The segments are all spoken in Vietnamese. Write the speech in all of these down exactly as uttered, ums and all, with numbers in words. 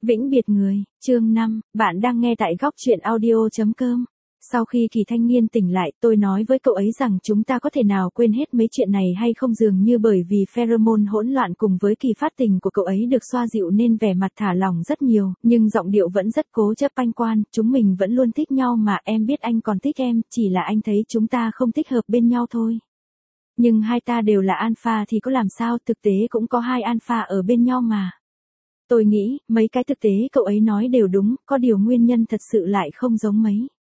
Vĩnh biệt người, chương năm, bạn đang nghe tại góc truyện audio chấm com. Sau khi Kỳ thanh niên tỉnh lại, tôi nói với cậu ấy rằng chúng ta có thể nào quên hết mấy chuyện này hay không, dường như bởi vì pheromone hỗn loạn cùng với kỳ phát tình của cậu ấy được xoa dịu nên vẻ mặt thả lỏng rất nhiều, nhưng giọng điệu vẫn rất cố chấp anh Quan, chúng mình vẫn luôn thích nhau mà, em biết anh còn thích em, chỉ là anh thấy chúng ta không thích hợp bên nhau thôi. Nhưng hai ta đều là alpha thì có làm sao, thực tế cũng có hai alpha ở bên nhau mà. Tôi nghĩ, mấy cái thực tế cậu ấy nói đều đúng, có điều nguyên nhân thật sự lại không giống mấy.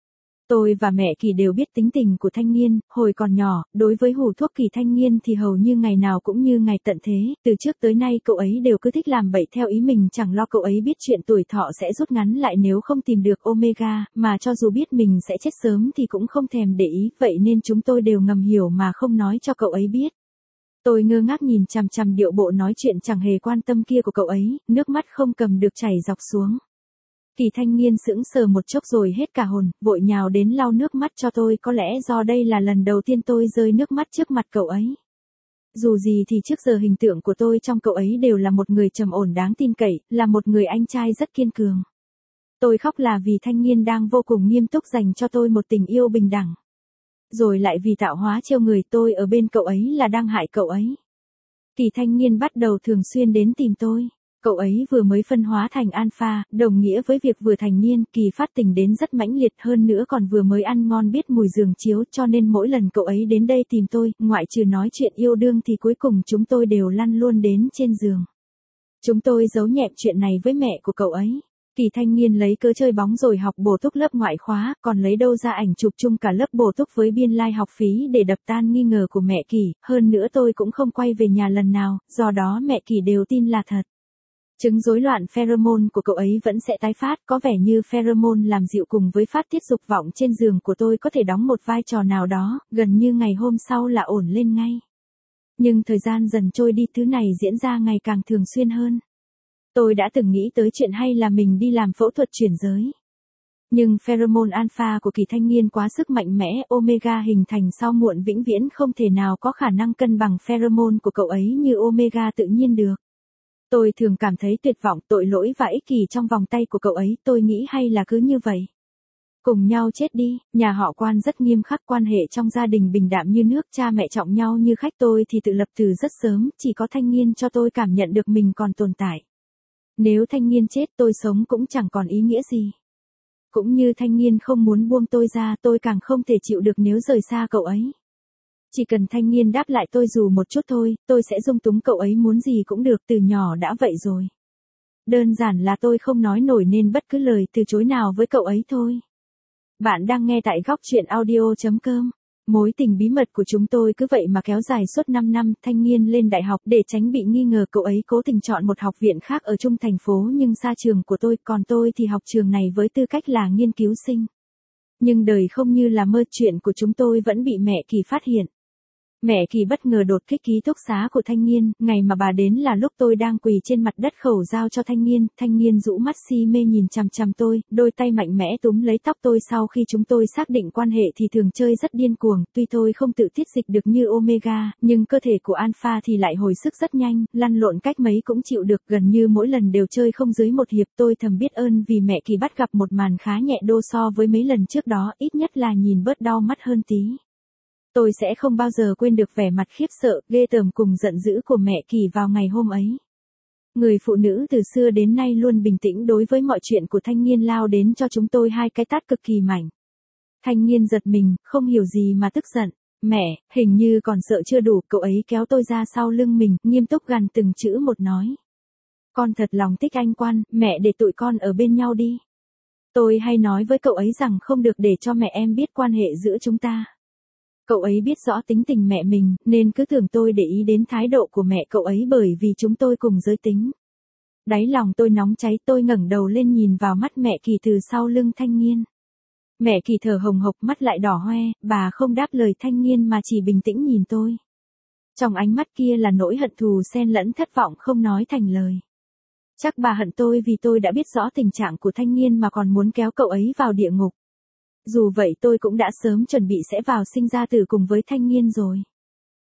Tôi và mẹ Kỳ đều biết tính tình của thanh niên, hồi còn nhỏ, đối với hủ thuốc Kỳ thanh niên thì hầu như ngày nào cũng như ngày tận thế, từ trước tới nay cậu ấy đều cứ thích làm bậy theo ý mình, chẳng lo cậu ấy biết chuyện tuổi thọ sẽ rút ngắn lại nếu không tìm được Omega, mà cho dù biết mình sẽ chết sớm thì cũng không thèm để ý, vậy nên chúng tôi đều ngầm hiểu mà không nói cho cậu ấy biết. Tôi ngơ ngác nhìn chằm chằm điệu bộ nói chuyện chẳng hề quan tâm kia của cậu ấy, nước mắt không cầm được chảy dọc xuống. Kỳ thanh niên sững sờ một chốc rồi hết cả hồn, vội nhào đến lau nước mắt cho tôi, có lẽ do đây là lần đầu tiên tôi rơi nước mắt trước mặt cậu ấy. Dù gì thì trước giờ hình tượng của tôi trong cậu ấy đều là một người trầm ổn đáng tin cậy, là một người anh trai rất kiên cường. Tôi khóc là vì thanh niên đang vô cùng nghiêm túc dành cho tôi một tình yêu bình đẳng. Rồi lại vì tạo hóa trêu người, tôi ở bên cậu ấy là đang hại cậu ấy. Kỳ thanh niên bắt đầu thường xuyên đến tìm tôi. Cậu ấy vừa mới phân hóa thành alpha, đồng nghĩa với việc vừa thành niên, Kỳ phát tình đến rất mãnh liệt, hơn nữa còn vừa mới ăn ngon biết mùi giường chiếu, cho nên mỗi lần cậu ấy đến đây tìm tôi, ngoại trừ nói chuyện yêu đương thì cuối cùng chúng tôi đều lăn luôn đến trên giường. Chúng tôi giấu nhẹm chuyện này với mẹ của cậu ấy. Kỳ thanh niên lấy cớ chơi bóng rồi học bổ túc lớp ngoại khóa, còn lấy đâu ra ảnh chụp chung cả lớp bổ túc với biên lai like học phí để đập tan nghi ngờ của mẹ Kỳ, hơn nữa tôi cũng không quay về nhà lần nào, do đó mẹ Kỳ đều tin là thật. Chứng rối loạn pheromone của cậu ấy vẫn sẽ tái phát, có vẻ như pheromone làm dịu cùng với phát tiết dục vọng trên giường của tôi có thể đóng một vai trò nào đó, gần như ngày hôm sau là ổn lên ngay. Nhưng thời gian dần trôi đi, thứ này diễn ra ngày càng thường xuyên hơn. Tôi đã từng nghĩ tới chuyện hay là mình đi làm phẫu thuật chuyển giới. Nhưng pheromone alpha của Kỳ thanh niên quá sức mạnh mẽ, Omega hình thành sau muộn vĩnh viễn không thể nào có khả năng cân bằng pheromone của cậu ấy như Omega tự nhiên được. Tôi thường cảm thấy tuyệt vọng, tội lỗi và ích kỷ trong vòng tay của cậu ấy, tôi nghĩ hay là cứ như vậy. Cùng nhau chết đi, nhà họ Quan rất nghiêm khắc, quan hệ trong gia đình bình đạm như nước, cha mẹ trọng nhau như khách, tôi thì tự lập từ rất sớm, chỉ có thanh niên cho tôi cảm nhận được mình còn tồn tại. Nếu thanh niên chết tôi sống cũng chẳng còn ý nghĩa gì. Cũng như thanh niên không muốn buông tôi ra, tôi càng không thể chịu được nếu rời xa cậu ấy. Chỉ cần thanh niên đáp lại tôi dù một chút thôi, tôi sẽ dung túng cậu ấy muốn gì cũng được, từ nhỏ đã vậy rồi. Đơn giản là tôi không nói nổi nên bất cứ lời từ chối nào với cậu ấy thôi. Bạn đang nghe tại góc truyện audio chấm com. Mối tình bí mật của chúng tôi cứ vậy mà kéo dài suốt năm năm, thanh niên lên đại học để tránh bị nghi ngờ cậu ấy cố tình chọn một học viện khác ở trung thành phố nhưng xa trường của tôi, còn tôi thì học trường này với tư cách là nghiên cứu sinh. Nhưng đời không như là mơ, chuyện của chúng tôi vẫn bị mẹ Kỳ phát hiện. Mẹ Kỳ bất ngờ đột kích ký túc xá của thanh niên, ngày mà bà đến là lúc tôi đang quỳ trên mặt đất khẩu giao cho thanh niên, thanh niên rũ mắt si mê nhìn chằm chằm tôi, đôi tay mạnh mẽ túm lấy tóc tôi. Sau khi chúng tôi xác định quan hệ thì thường chơi rất điên cuồng, tuy tôi không tự tiết dịch được như Omega, nhưng cơ thể của Alpha thì lại hồi sức rất nhanh, lăn lộn cách mấy cũng chịu được, gần như mỗi lần đều chơi không dưới một hiệp. Tôi thầm biết ơn vì mẹ Kỳ bắt gặp một màn khá nhẹ đô so với mấy lần trước đó, ít nhất là nhìn bớt đau mắt hơn tí. Tôi sẽ không bao giờ quên được vẻ mặt khiếp sợ, ghê tởm cùng giận dữ của mẹ Kỳ vào ngày hôm ấy. Người phụ nữ từ xưa đến nay luôn bình tĩnh đối với mọi chuyện của thanh niên lao đến cho chúng tôi hai cái tát cực kỳ mạnh. Thanh niên giật mình, không hiểu gì mà tức giận. Mẹ, hình như còn sợ chưa đủ, cậu ấy kéo tôi ra sau lưng mình, nghiêm túc gằn từng chữ một nói. Con thật lòng thích anh Quan, mẹ để tụi con ở bên nhau đi. Tôi hay nói với cậu ấy rằng không được để cho mẹ em biết quan hệ giữa chúng ta. Cậu ấy biết rõ tính tình mẹ mình, nên cứ tưởng tôi để ý đến thái độ của mẹ cậu ấy bởi vì chúng tôi cùng giới tính. Đáy lòng tôi nóng cháy, tôi ngẩng đầu lên nhìn vào mắt mẹ Kỳ từ sau lưng thanh niên. Mẹ Kỳ thở hồng hộc, mắt lại đỏ hoe, bà không đáp lời thanh niên mà chỉ bình tĩnh nhìn tôi. Trong ánh mắt kia là nỗi hận thù xen lẫn thất vọng không nói thành lời. Chắc bà hận tôi vì tôi đã biết rõ tình trạng của thanh niên mà còn muốn kéo cậu ấy vào địa ngục. Dù vậy tôi cũng đã sớm chuẩn bị sẽ vào sinh ra tử cùng với thanh niên rồi.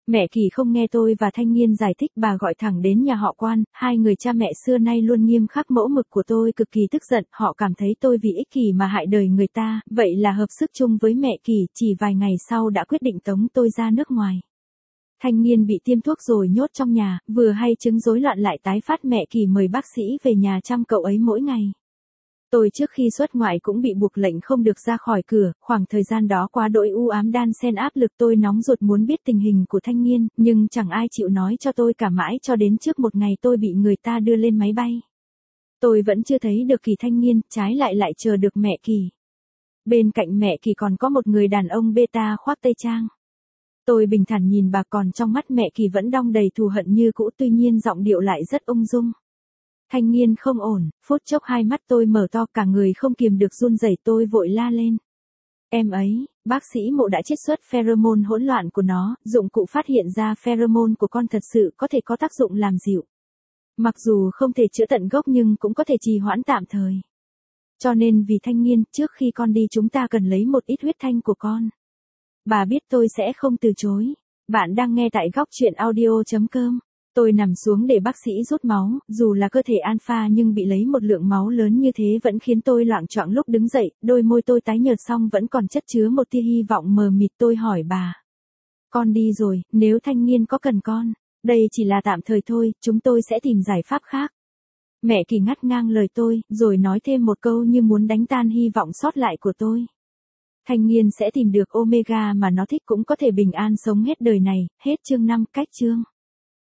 Mẹ Kỳ không nghe tôi và Thanh Niên giải thích, bà gọi thẳng đến nhà họ Quan, hai người cha mẹ xưa nay luôn nghiêm khắc mẫu mực của tôi cực kỳ tức giận, họ cảm thấy tôi vì ích kỷ mà hại đời người ta, vậy là hợp sức chung với mẹ Kỳ, chỉ vài ngày sau đã quyết định tống tôi ra nước ngoài. Thanh Niên bị tiêm thuốc rồi nhốt trong nhà, vừa hay chứng rối loạn lại tái phát, mẹ Kỳ mời bác sĩ về nhà chăm cậu ấy mỗi ngày. Tôi trước khi xuất ngoại cũng bị buộc lệnh không được ra khỏi cửa, khoảng thời gian đó quá đỗi u ám đan xen áp lực, tôi nóng ruột muốn biết tình hình của Thanh Niên, nhưng chẳng ai chịu nói cho tôi cả, mãi cho đến trước một ngày tôi bị người ta đưa lên máy bay. Tôi vẫn chưa thấy được Kỳ Thanh Niên, trái lại lại chờ được mẹ Kỳ. Bên cạnh mẹ Kỳ còn có một người đàn ông beta khoác tây trang. Tôi bình thản nhìn bà, còn trong mắt mẹ Kỳ vẫn đong đầy thù hận như cũ, tuy nhiên giọng điệu lại rất ung dung. Thanh Niên không ổn, phút chốc hai mắt tôi mở to, cả người không kiềm được run rẩy, tôi vội la lên. Em ấy, bác sĩ Mộ đã chiết xuất pheromone hỗn loạn của nó, dụng cụ phát hiện ra pheromone của con thật sự có thể có tác dụng làm dịu. Mặc dù không thể chữa tận gốc nhưng cũng có thể trì hoãn tạm thời. Cho nên vì Thanh Niên, trước khi con đi chúng ta cần lấy một ít huyết thanh của con. Bà biết tôi sẽ không từ chối. Bạn đang nghe tại góc truyện audio chấm com. Tôi nằm xuống để bác sĩ rút máu, dù là cơ thể alpha nhưng bị lấy một lượng máu lớn như thế vẫn khiến tôi loạng choạng, lúc đứng dậy, đôi môi tôi tái nhợt xong vẫn còn chất chứa một tia hy vọng mờ mịt. Tôi hỏi bà. Con đi rồi, nếu Thanh Niên có cần con, đây chỉ là tạm thời thôi, chúng tôi sẽ tìm giải pháp khác. Mẹ Kỳ ngắt ngang lời tôi, rồi nói thêm một câu như muốn đánh tan hy vọng sót lại của tôi. Thanh Niên sẽ tìm được Omega mà nó thích, cũng có thể bình an sống hết đời này. Hết chương năm, cách chương.